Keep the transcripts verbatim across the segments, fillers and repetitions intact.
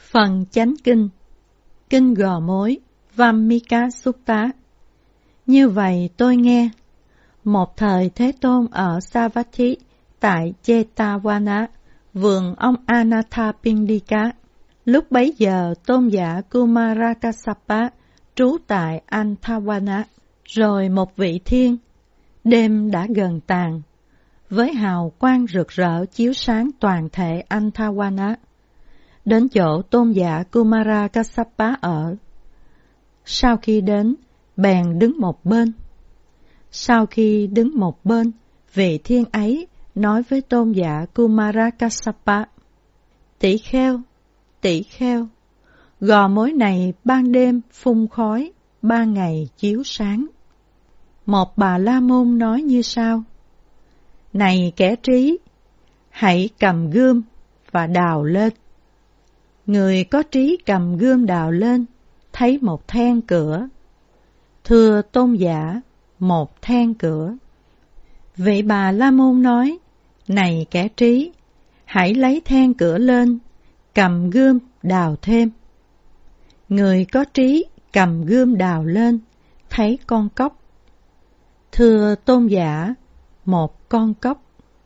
Phần Chánh Kinh. Kinh Gò Mối, Vammika Sutta. Như vậy tôi nghe, một thời Thế Tôn ở Savatthi tại Jetavana, vườn ông Anathapindika. Lúc bấy giờ tôn giả Kumarakassapa trú tại Anthavana. Rồi một vị thiên, đêm đã gần tàn, với hào quang rực rỡ chiếu sáng toàn thể Anthavana, đến chỗ tôn giả Kumarakassapa ở. Sau khi đến, bèn đứng một bên. Sau khi đứng một bên, vị thiên ấy nói với tôn giả Kumarakassapa: Tỷ kheo, tỷ kheo, gò mối này ban đêm phun khói, ban ngày chiếu sáng. Một bà la môn nói như sau: Này kẻ trí, hãy cầm gươm và đào lên. Người có trí cầm gươm đào lên, thấy một then cửa. Thưa tôn giả, một then cửa. Vị bà la môn nói: Này kẻ trí, hãy lấy then cửa lên, cầm gươm đào thêm. Người có trí cầm gươm đào lên, thấy con cóc. Thưa tôn giả, một con cóc.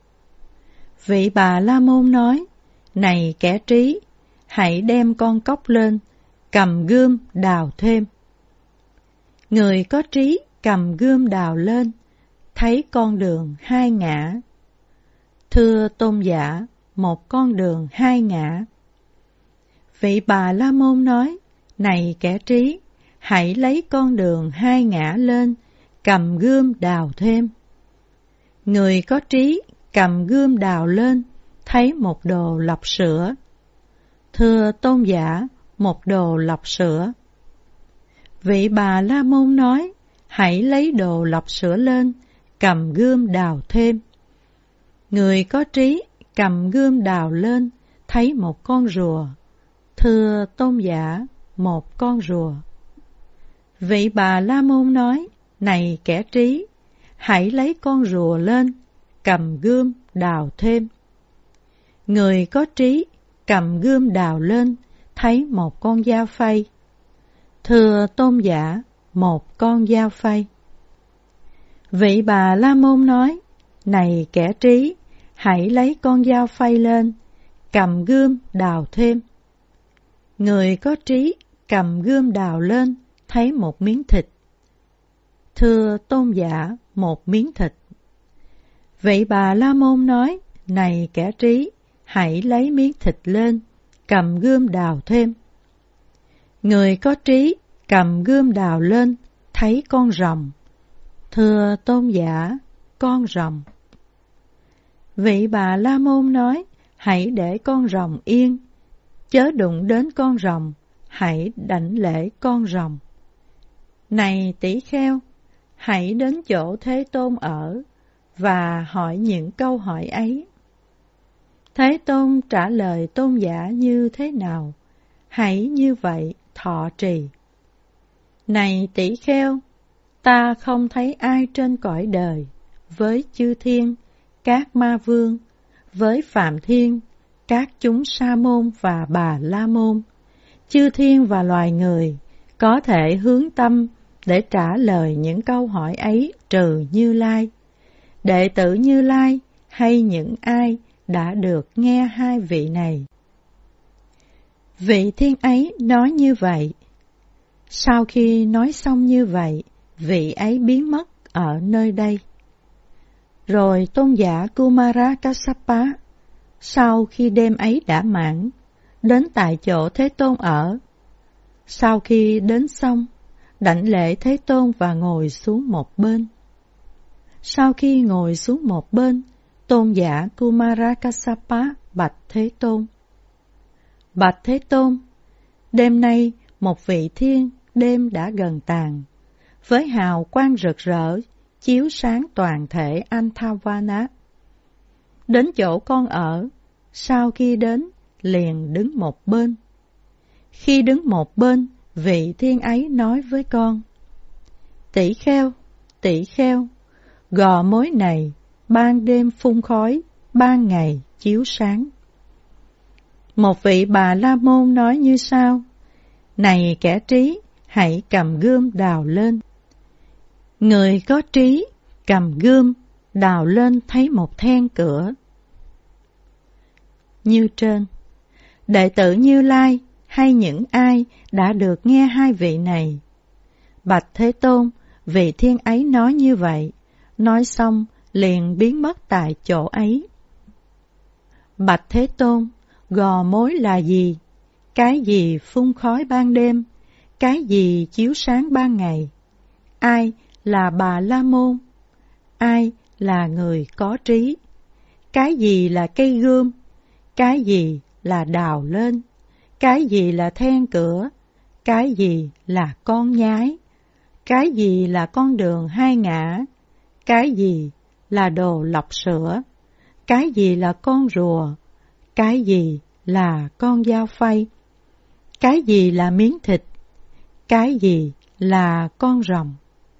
Vị bà la môn nói: Này kẻ trí, hãy đem con cóc lên, cầm gươm đào thêm. Người có trí cầm gươm đào lên, thấy con đường hai ngã. Thưa tôn giả, một con đường hai ngã. Vị bà la môn nói: Này kẻ trí, hãy lấy con đường hai ngã lên, cầm gươm đào thêm. Người có trí cầm gươm đào lên, thấy một đồ lọc sữa. Thưa tôn giả, một đồ lọc sữa. Vị bà la môn nói: Hãy lấy đồ lọc sữa lên, cầm gươm đào thêm. Người có trí cầm gươm đào lên, thấy một con rùa. Thưa tôn giả, một con rùa. Vị bà la môn nói: Này kẻ trí, hãy lấy con rùa lên, cầm gươm đào thêm. Người có trí cầm gươm đào lên, thấy một con dao phay. Thưa tôn giả, một con dao phay. Vị bà la môn nói: Này kẻ trí, hãy lấy con dao phay lên, cầm gươm đào thêm. Người có trí cầm gươm đào lên, thấy một miếng thịt. Thưa tôn giả, một miếng thịt. Vị bà la môn nói: Này kẻ trí, hãy lấy miếng thịt lên, cầm gươm đào thêm. Người có trí cầm gươm đào lên, thấy con rồng. Thưa tôn giả, con rồng. Vị bà la môn nói: Hãy để con rồng yên, chớ đụng đến con rồng, hãy đảnh lễ con rồng. Này tỷ kheo, hãy đến chỗ Thế Tôn ở và hỏi những câu hỏi ấy. Thế Tôn trả lời tôn giả như thế nào? Hãy như vậy thọ trì. Này tỷ kheo, ta không thấy ai trên cõi đời, với chư thiên, các ma vương, với phạm thiên, các chúng sa môn và bà la môn, chư thiên và loài người, có thể hướng tâm để trả lời những câu hỏi ấy trừ Như Lai. Đệ tử Như Lai hay những ai đã được nghe hai vị này. Vị thiên ấy nói như vậy. Sau khi nói xong như vậy, vị ấy biến mất ở nơi đây. Rồi tôn giả Kumarakassapa, sau khi đêm ấy đã mãn, đến tại chỗ Thế Tôn ở. Sau khi đến xong, đảnh lễ Thế Tôn và ngồi xuống một bên. Sau khi ngồi xuống một bên, tôn giả Kumarakassapa bạch Thế Tôn: Bạch Thế Tôn, đêm nay một vị thiên đêm đã gần tàn, với hào quang rực rỡ chiếu sáng toàn thể Anthavana. Đến chỗ con ở, sau khi đến liền đứng một bên. Khi đứng một bên, vị thiên ấy nói với con: Tỷ kheo, tỷ kheo, gò mối này ban đêm phun khói, ban ngày chiếu sáng. Một vị Bà La Môn nói như sau: Này kẻ trí, hãy cầm gươm đào lên. Người có trí cầm gươm đào lên thấy một then cửa. Như trên, đệ tử Như Lai hay những ai đã được nghe hai vị này. Bạch Thế Tôn, vị thiên ấy nói như vậy, nói xong liền biến mất tại chỗ ấy. Bạch Thế Tôn, gò mối là gì? Cái gì phun khói ban đêm? Cái gì chiếu sáng ban ngày? Ai là Bà La Môn? Ai là người có trí? Cái gì là cây gươm? Cái gì là đào lên? Cái gì là then cửa? Cái gì là con nhái? Cái gì là con đường hai ngã? Cái gì là đồ lọc sữa? Cái gì là con rùa? Cái gì là con dao phay? Cái gì là miếng thịt? Cái gì là con rồng?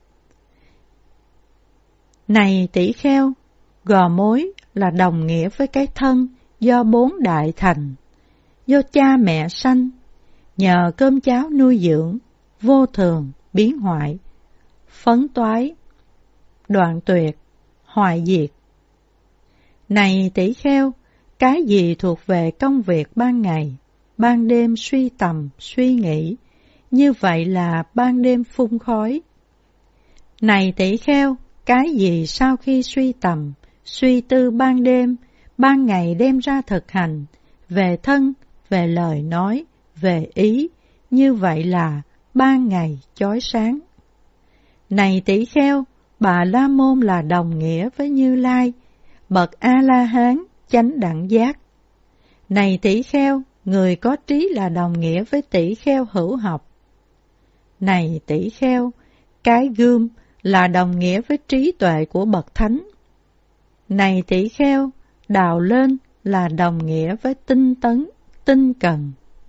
Này tỷ kheo, gò mối là đồng nghĩa với cái thân do bốn đại thành, do cha mẹ sanh, nhờ cơm cháo nuôi dưỡng, vô thường, biến hoại, phấn toái, đoạn tuyệt, hoại diệt. Này tỷ kheo, cái gì thuộc về công việc ban ngày, ban đêm suy tầm, suy nghĩ, như vậy là ban đêm phun khói. Này tỷ kheo, cái gì sau khi suy tầm, suy tư ban đêm, ban ngày đem ra thực hành, về thân, về lời nói, về ý, như vậy là ban ngày chói sáng. Này tỷ kheo, Bà La Môn là đồng nghĩa với Như Lai, bậc A-la-hán, chánh đẳng giác. Này tỷ kheo, người có trí là đồng nghĩa với tỷ kheo hữu học. Này tỷ kheo, cái gươm là đồng nghĩa với trí tuệ của bậc thánh. Này tỷ kheo, đào lên là đồng nghĩa với tinh tấn, tinh cần.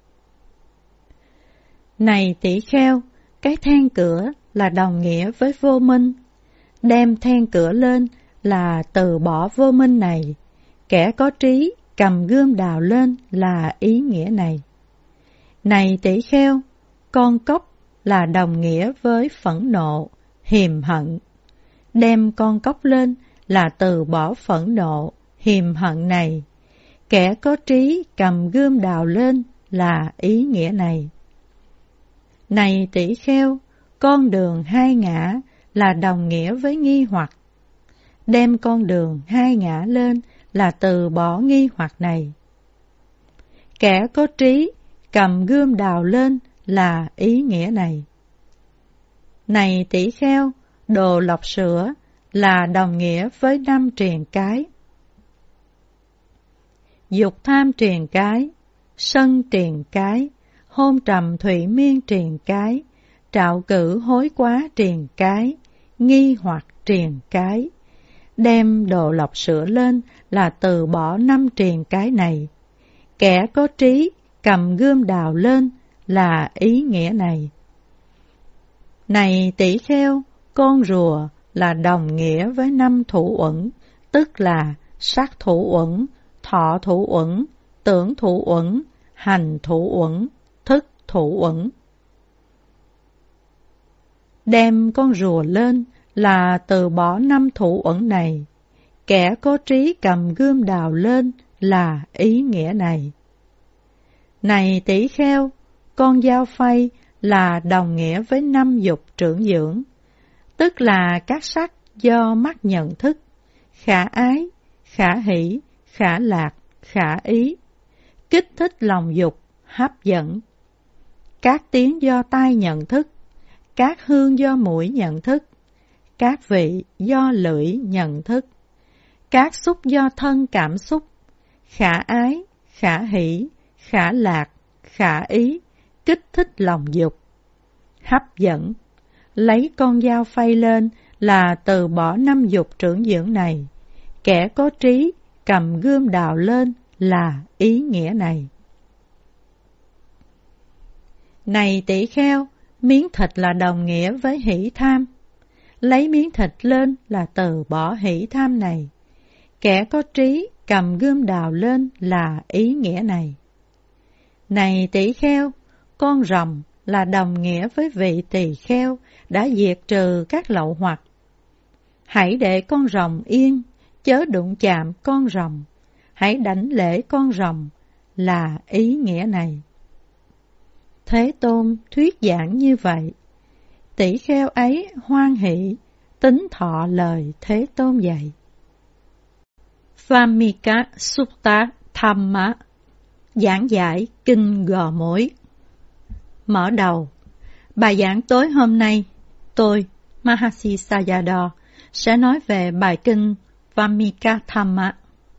Này tỷ kheo, cái then cửa là đồng nghĩa với vô minh. Đem then cửa lên là từ bỏ vô minh này. Kẻ có trí cầm gươm đào lên là ý nghĩa này. Này tỷ kheo, con cóc là đồng nghĩa với phẫn nộ, hiềm hận. Đem con cóc lên là từ bỏ phẫn nộ, hiềm hận này. Kẻ có trí cầm gươm đào lên là ý nghĩa này. Này tỷ kheo, con đường hai ngã là đồng nghĩa với nghi hoặc. Đem con đường hai ngã lên là từ bỏ nghi hoặc này. Kẻ có trí cầm gươm đào lên là ý nghĩa này. Này tỷ kheo, đồ lọc sữa là đồng nghĩa với năm triền cái. Dục tham triền cái, sân triền cái, hôn trầm thụy miên triền cái, trạo cử hối quá triền cái, nghi hoặc triền cái. Đem đồ lọc sữa lên là từ bỏ năm triền cái này. Kẻ có trí cầm gươm đào lên là ý nghĩa này. Này tỷ kheo, con rùa là đồng nghĩa với năm thủ uẩn, tức là sắc thủ uẩn, thọ thủ uẩn, tưởng thủ uẩn, hành thủ uẩn, thức thủ uẩn. Đem con rùa lên là từ bỏ năm thủ uẩn này. Kẻ có trí cầm gươm đào lên là ý nghĩa này. Này tỷ kheo, con dao phay là đồng nghĩa với năm dục trưởng dưỡng, tức là các sắc do mắt nhận thức, khả ái, khả hỷ, khả lạc, khả ý, kích thích lòng dục, hấp dẫn. Các tiếng do tai nhận thức, các hương do mũi nhận thức, các vị do lưỡi nhận thức, các xúc do thân cảm xúc, khả ái, khả hỷ, khả lạc, khả ý, kích thích lòng dục, hấp dẫn. Lấy con dao phay lên là từ bỏ năm dục trưởng dưỡng này. Kẻ có trí cầm gươm đào lên là ý nghĩa này. Này tỷ kheo, miếng thịt là đồng nghĩa với hỷ tham. Lấy miếng thịt lên là từ bỏ hỷ tham này. Kẻ có trí cầm gươm đào lên là ý nghĩa này. Này tỷ kheo, con rồng là đồng nghĩa với vị tỳ kheo đã diệt trừ các lậu hoặc. Hãy để con rồng yên, chớ đụng chạm con rồng. Hãy đảnh lễ con rồng là ý nghĩa này. Thế Tôn thuyết giảng như vậy. Tỷ kheo ấy hoan hỷ, tín thọ lời Thế Tôn dạy. Vammika Sutta Dhamma, giảng giải kinh gò mối. Mở đầu, bài giảng tối hôm nay, tôi, Mahasi Sayadaw, sẽ nói về bài kinh Vammika Dhamma.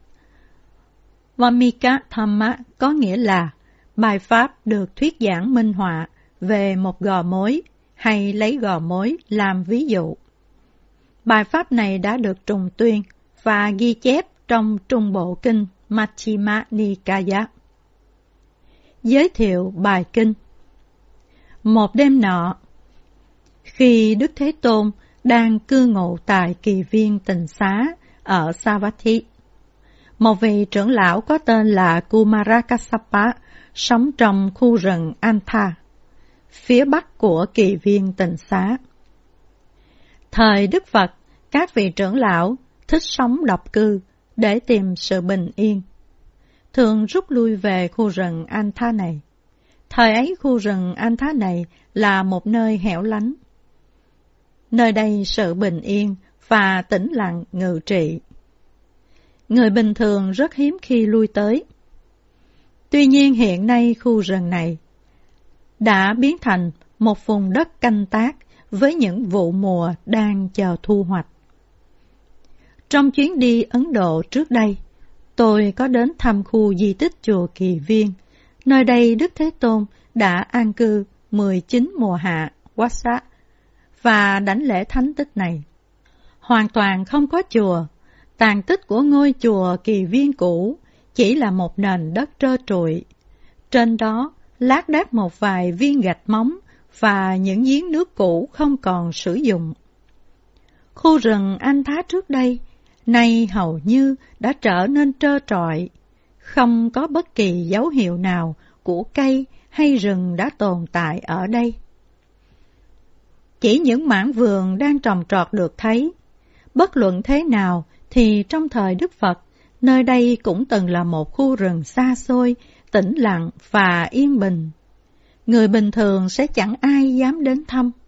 Vammika Dhamma có nghĩa là bài pháp được thuyết giảng minh họa về một gò mối hay lấy gò mối làm ví dụ. Bài pháp này đã được trùng tuyên và ghi chép trong Trung Bộ Kinh Majjhima Nikaya. Giới thiệu bài kinh. Một đêm nọ, khi Đức Thế Tôn đang cư ngụ tại kỳ viên tịnh xá ở Savatthi, một vị trưởng lão có tên là Kumara Kassapa sống trong khu rừng Antha, phía bắc của kỳ viên tịnh xá. Thời Đức Phật, các vị trưởng lão thích sống độc cư để tìm sự bình yên, thường rút lui về khu rừng Antha này. Thời ấy khu rừng Antha này là một nơi hẻo lánh. Nơi đây sự bình yên và tĩnh lặng ngự trị. Người bình thường rất hiếm khi lui tới. Tuy nhiên hiện nay khu rừng này đã biến thành một vùng đất canh tác với những vụ mùa đang chờ thu hoạch. Trong chuyến đi Ấn Độ trước đây, tôi có đến thăm khu di tích chùa Kỳ Viên. Nơi đây Đức Thế Tôn đã an cư mười chín mùa hạ Vassa và đảnh lễ thánh tích này. Hoàn toàn không có chùa, tàn tích của ngôi chùa Kỳ Viên cũ chỉ là một nền đất trơ trụi. Trên đó lác đác một vài viên gạch móng và những giếng nước cũ không còn sử dụng. Khu rừng Antha trước đây, nay hầu như đã trở nên trơ trọi, không có bất kỳ dấu hiệu nào của cây hay rừng đã tồn tại ở đây. Chỉ những mảng vườn đang trồng trọt được thấy. Bất luận thế nào thì trong thời Đức Phật, nơi đây cũng từng là một khu rừng xa xôi, tĩnh lặng và yên bình. Người bình thường sẽ chẳng ai dám đến thăm.